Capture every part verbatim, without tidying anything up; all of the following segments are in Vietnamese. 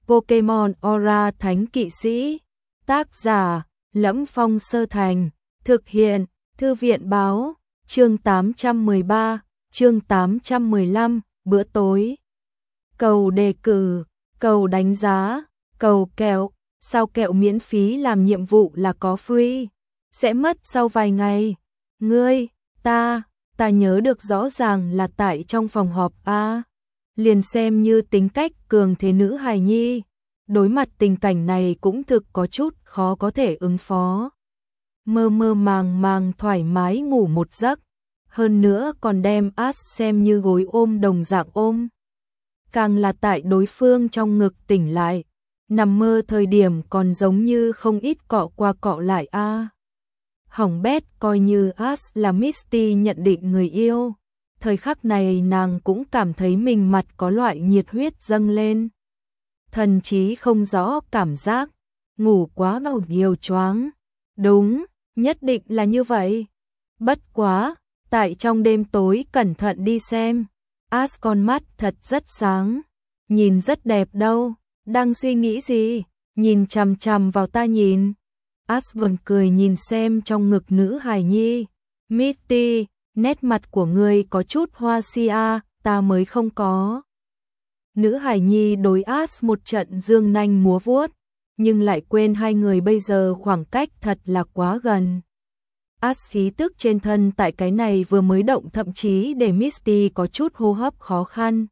Pokemon Aura Thánh Kỵ Sĩ. Tác giả Lẫm Phong Sơ Thành. Thực hiện Thư viện Báo. Chương tám trăm mười ba, chương tám trăm mười lăm, bữa tối. Cầu đề cử, cầu đánh giá, cầu kẹo. Sao kẹo miễn phí làm nhiệm vụ là có free? Sẽ mất sau vài ngày. Ngươi, ta, ta nhớ được rõ ràng là tại trong phòng họp a. Liền xem như tính cách cường thế nữ hài nhi, đối mặt tình cảnh này cũng thực có chút khó có thể ứng phó. Mơ mơ màng màng thoải mái ngủ một giấc, hơn nữa còn đem Ash xem như gối ôm đồng dạng ôm. Càng là tại đối phương trong ngực tỉnh lại, nằm mơ thời điểm còn giống như không ít cọ qua cọ lại a. À. Hỏng bét, coi như Ash là Misty nhận định người yêu. Thời khắc này nàng cũng cảm thấy mình mặt có loại nhiệt huyết dâng lên. Thần trí không rõ cảm giác, ngủ quá ngầu nhiều choáng. Đúng, nhất định là như vậy. Bất quá, tại trong đêm tối cẩn thận đi xem, Ash con mắt thật rất sáng, nhìn rất đẹp đâu, đang suy nghĩ gì, nhìn chằm chằm vào ta nhìn. Ash vẫn cười nhìn xem trong ngực nữ hài nhi. Misty, nét mặt của ngươi có chút hoa si a, ta mới không có. Nữ hài nhi đối Ash một trận dương nanh múa vuốt, nhưng lại quên hai người bây giờ khoảng cách thật là quá gần. Ash khí tức trên thân tại cái này vừa mới động, thậm chí để Misty có chút hô hấp khó khăn.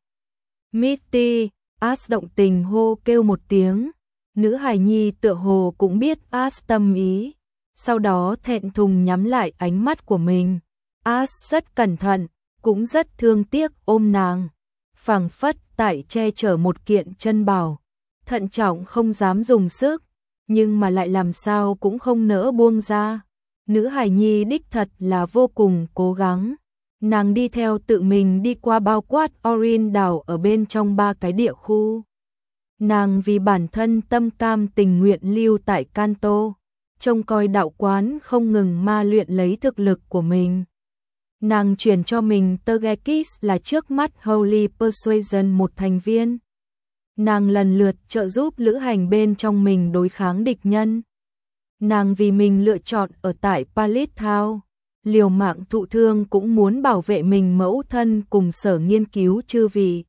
Misty, Ash động tình hô kêu một tiếng. Nữ hài nhi tựa hồ cũng biết Ash tâm ý, sau đó thẹn thùng nhắm lại ánh mắt của mình. Ash rất cẩn thận, cũng rất thương tiếc ôm nàng, phảng phất tại che chở một kiện chân bảo, thận trọng không dám dùng sức, nhưng mà lại làm sao cũng không nỡ buông ra. Nữ hài nhi đích thật là vô cùng cố gắng, nàng đi theo tự mình đi qua bao quát Orin đảo ở bên trong ba cái địa khu. Nàng vì bản thân tâm cam tình nguyện lưu tại Kanto, trông coi đạo quán không ngừng ma luyện lấy thực lực của mình. Nàng chuyển cho mình Togekiss là trước mắt Holy Persuasion một thành viên. Nàng lần lượt trợ giúp lữ hành bên trong mình đối kháng địch nhân. Nàng vì mình lựa chọn ở tại Palace Town, liều mạng thụ thương cũng muốn bảo vệ mình mẫu thân cùng sở nghiên cứu chư vị.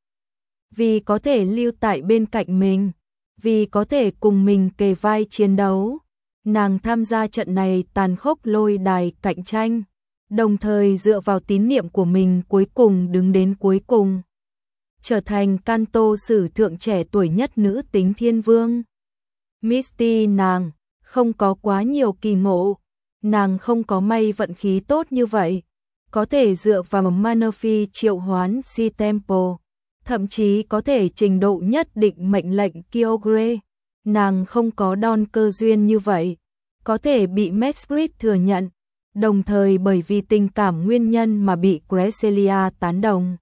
Vì có thể lưu tại bên cạnh mình, vì có thể cùng mình kề vai chiến đấu, nàng tham gia trận này tàn khốc lôi đài cạnh tranh, đồng thời dựa vào tín niệm của mình cuối cùng đứng đến cuối cùng, trở thành Kanto sử thượng trẻ tuổi nhất nữ tính thiên vương. Misty nàng không có quá nhiều kỳ ngộ, nàng không có may vận khí tốt như vậy, có thể dựa vào Manaphy triệu hoán Si Temple, thậm chí có thể trình độ nhất định mệnh lệnh Kyogre. Nàng không có đòn cơ duyên như vậy, có thể bị Mesprit thừa nhận, đồng thời bởi vì tình cảm nguyên nhân mà bị Cresselia tán đồng.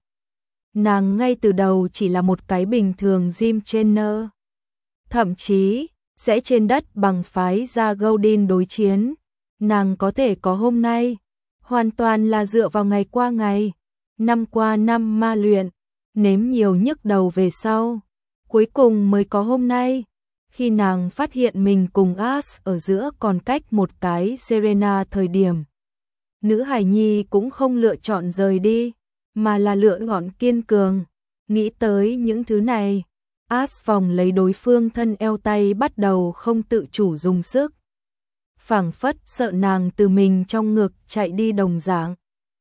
Nàng ngay từ đầu chỉ là một cái bình thường gym trainer, thậm chí sẽ trên đất bằng phái ra Goldin đối chiến. Nàng có thể có hôm nay, hoàn toàn là dựa vào ngày qua ngày, năm qua năm ma luyện, nếm nhiều nhức đầu về sau, cuối cùng mới có hôm nay. Khi nàng phát hiện mình cùng Ash ở giữa còn cách một cái Serena thời điểm, nữ hài nhi cũng không lựa chọn rời đi, mà là lựa chọn kiên cường. Nghĩ tới những thứ này, Ash vòng lấy đối phương thân eo, tay bắt đầu không tự chủ dùng sức, phảng phất sợ nàng từ mình trong ngực chạy đi đồng dạng.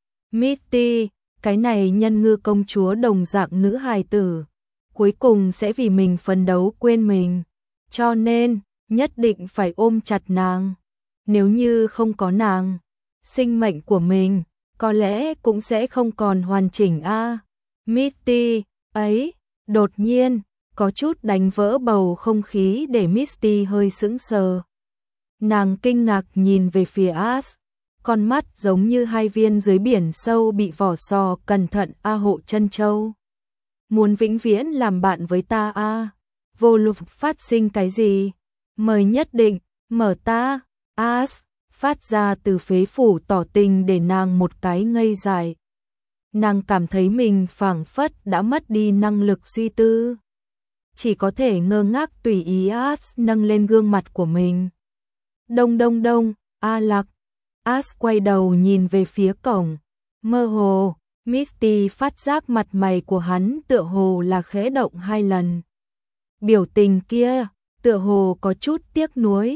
Misty, cái này nhân ngư công chúa đồng dạng nữ hài tử, cuối cùng sẽ vì mình phấn đấu quên mình, cho nên nhất định phải ôm chặt nàng. Nếu như không có nàng, sinh mệnh của mình có lẽ cũng sẽ không còn hoàn chỉnh a. À, Misty ấy, đột nhiên có chút đánh vỡ bầu không khí để Misty hơi sững sờ. Nàng kinh ngạc nhìn về phía Ash, con mắt giống như hai viên dưới biển sâu bị vỏ sò cẩn thận a hộ chân châu. Muốn vĩnh viễn làm bạn với ta a? À? Vô lục phát sinh cái gì? Mời nhất định mở ta. Ash phát ra từ phế phủ tỏ tình để nàng một cái ngây dại. Nàng cảm thấy mình phảng phất đã mất đi năng lực suy tư. chỉ có thể ngơ ngác tùy ý As nâng lên gương mặt của mình. Đông đông đông, A Lạc. As quay đầu nhìn về phía cổng. Mơ hồ, Misty phát giác mặt mày của hắn tựa hồ là khẽ động hai lần. Biểu tình kia, tựa hồ có chút tiếc nuối.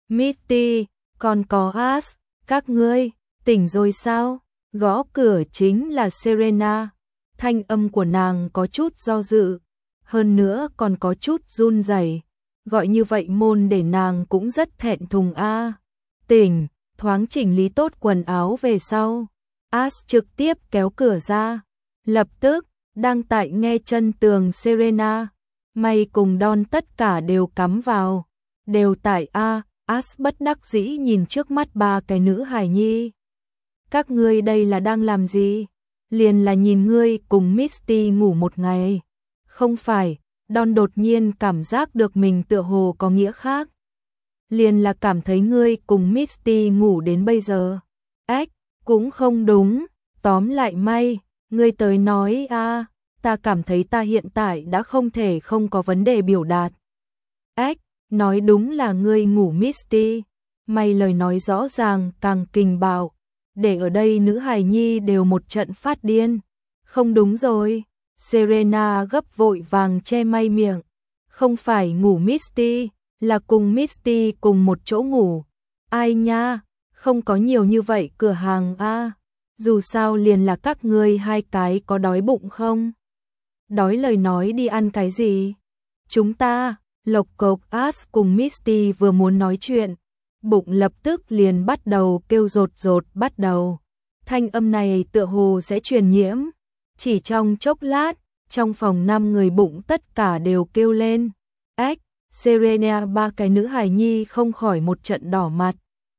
Misty, còn có As, các ngươi, tỉnh rồi sao? Gõ cửa chính là Serena. Thanh âm của nàng có chút do dự, hơn nữa còn có chút run rẩy. Gọi như vậy môn để nàng cũng rất thẹn thùng a. Tỉnh, thoáng chỉnh lý tốt quần áo về sau. As trực tiếp kéo cửa ra. Lập tức, đang tại nghe chân tường Serena. May cùng Don tất cả đều cắm vào. Đều tại a. As bất đắc dĩ nhìn trước mắt ba cái nữ hài nhi. Các ngươi đây là đang làm gì? Liền là nhìn ngươi cùng Misty ngủ một ngày. Không phải, Don đột nhiên cảm giác được mình tựa hồ có nghĩa khác. Liền là cảm thấy ngươi cùng Misty ngủ đến bây giờ. Ếch, cũng không đúng, tóm lại may, ngươi tới nói a, ta cảm thấy ta hiện tại đã không thể không có vấn đề biểu đạt. Ếch, nói đúng là ngươi ngủ Misty, may lời nói rõ ràng càng kinh bạo, để ở đây nữ hài nhi đều một trận phát điên. Không đúng rồi, Serena gấp vội vàng che may miệng, không phải ngủ Misty, là cùng Misty cùng một chỗ ngủ. Ai nha, không có nhiều như vậy cửa hàng a. Dù sao liền là các ngươi hai cái có đói bụng không? Đói lời nói đi ăn cái gì? Chúng ta, Lộc Cộc As cùng Misty vừa muốn nói chuyện, bụng lập tức liền bắt đầu kêu rột rột bắt đầu. Thanh âm này tựa hồ sẽ truyền nhiễm. Chỉ trong chốc lát, trong phòng năm người bụng tất cả đều kêu lên. Ếch, Serena ba cái nữ hài nhi không khỏi một trận đỏ mặt.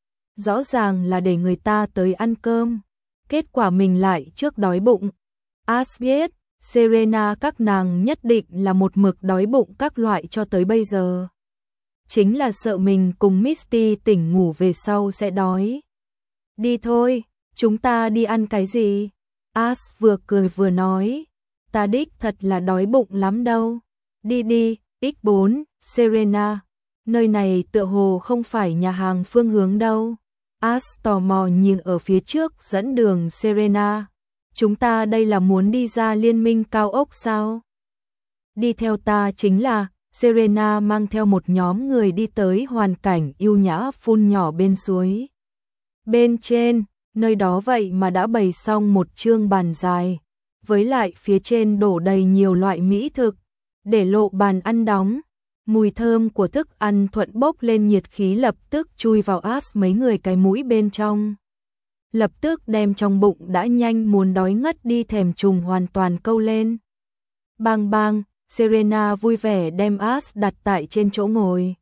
Rõ ràng là để người ta tới ăn cơm. Kết quả mình lại trước đói bụng. As biết, Serena các nàng nhất định là một mực đói bụng các loại cho tới bây giờ. Chính là sợ mình cùng Misty tỉnh ngủ về sau sẽ đói. Đi thôi, chúng ta đi ăn cái gì? As vừa cười vừa nói. Ta đích thật là đói bụng lắm đâu. Đi đi, ích bốn, Serena. Nơi này tựa hồ không phải nhà hàng phương hướng đâu. As tò mò nhìn ở phía trước dẫn đường Serena. Chúng ta đây là muốn đi ra liên minh cao ốc sao? Đi theo ta chính là, Serena mang theo một nhóm người đi tới hoàn cảnh yêu nhã phun nhỏ bên suối. Bên trên, nơi đó vậy mà đã bày xong một chương bàn dài. Với lại phía trên đổ đầy nhiều loại mỹ thực, để lộ bàn ăn đóng. Mùi thơm của thức ăn thuận bốc lên nhiệt khí lập tức chui vào As mấy người cái mũi bên trong. Lập tức đem trong bụng đã nhanh muốn đói ngất đi thèm trùng hoàn toàn câu lên. Bang bang, Serena vui vẻ đem As đặt tại trên chỗ ngồi.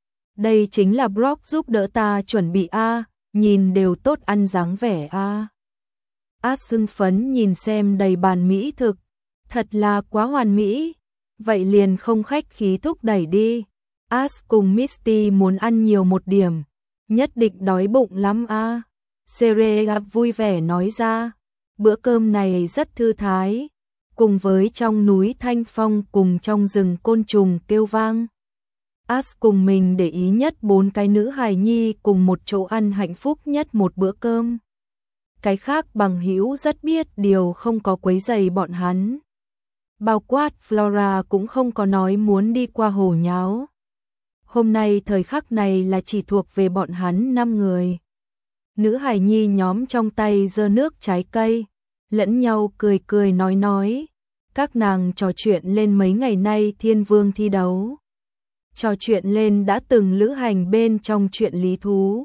Đây chính là Brock giúp đỡ ta chuẩn bị a, nhìn đều tốt ăn dáng vẻ a. As hưng phấn nhìn xem đầy bàn mỹ thực, thật là quá hoàn mỹ. Vậy liền không khách khí thúc đẩy đi. As cùng Misty muốn ăn nhiều một điểm, nhất định đói bụng lắm a. Serena vui vẻ nói ra, bữa cơm này rất thư thái, cùng với trong núi thanh phong cùng trong rừng côn trùng kêu vang. As cùng mình để ý nhất bốn cái nữ hài nhi cùng một chỗ ăn hạnh phúc nhất một bữa cơm. Cái khác bằng hữu rất biết điều không có quấy rầy bọn hắn. Bao quát Flora cũng không có nói muốn đi qua hồ nháo. Hôm nay thời khắc này là chỉ thuộc về bọn hắn năm người. Nữ hài nhi nhóm trong tay giơ nước trái cây, lẫn nhau cười cười nói nói. Các nàng trò chuyện lên mấy ngày nay thiên vương thi đấu. Trò chuyện lên đã từng lữ hành bên trong chuyện lý thú.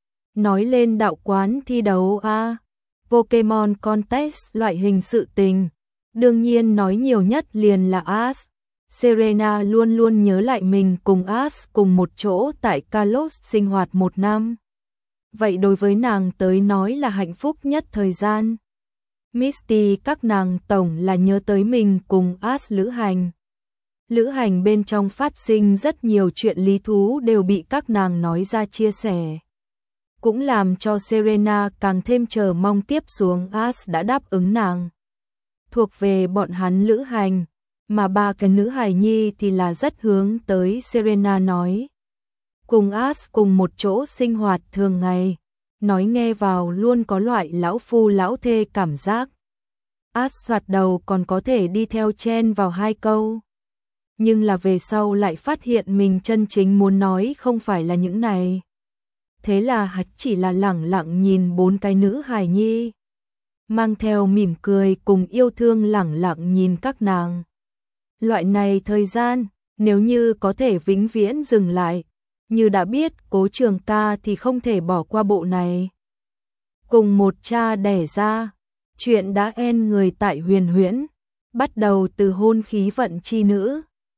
Nói lên đạo quán thi đấu a, Pokemon Contest loại hình sự tình. Đương nhiên nói nhiều nhất liền là As. Serena luôn luôn nhớ lại mình cùng As cùng một chỗ tại Kalos sinh hoạt một năm. Vậy đối với nàng tới nói là hạnh phúc nhất thời gian. Misty các nàng tổng là nhớ tới mình cùng As lữ hành. Lữ hành bên trong phát sinh rất nhiều chuyện lý thú đều bị các nàng nói ra chia sẻ. Cũng làm cho Serena càng thêm chờ mong tiếp xuống As đã đáp ứng nàng. Thuộc về bọn hắn lữ hành, mà ba cái nữ hài nhi thì là rất hướng tới Serena nói. Cùng Ash cùng một chỗ sinh hoạt thường ngày, nói nghe vào luôn có loại lão phu lão thê cảm giác. Ash soạt đầu còn có thể đi theo chen vào hai câu. Nhưng là về sau lại phát hiện mình chân chính muốn nói không phải là những này. Thế là hắn chỉ là lẳng lặng nhìn bốn cái nữ hài nhi, mang theo mỉm cười cùng yêu thương lẳng lặng nhìn các nàng. Loại này thời gian, nếu như có thể vĩnh viễn dừng lại, như đã biết Cố Trường Ca thì không thể bỏ qua bộ này. Cùng một cha đẻ ra, chuyện đã en người tại Huyền Huyễn, bắt đầu từ hôn khí vận chi nữ,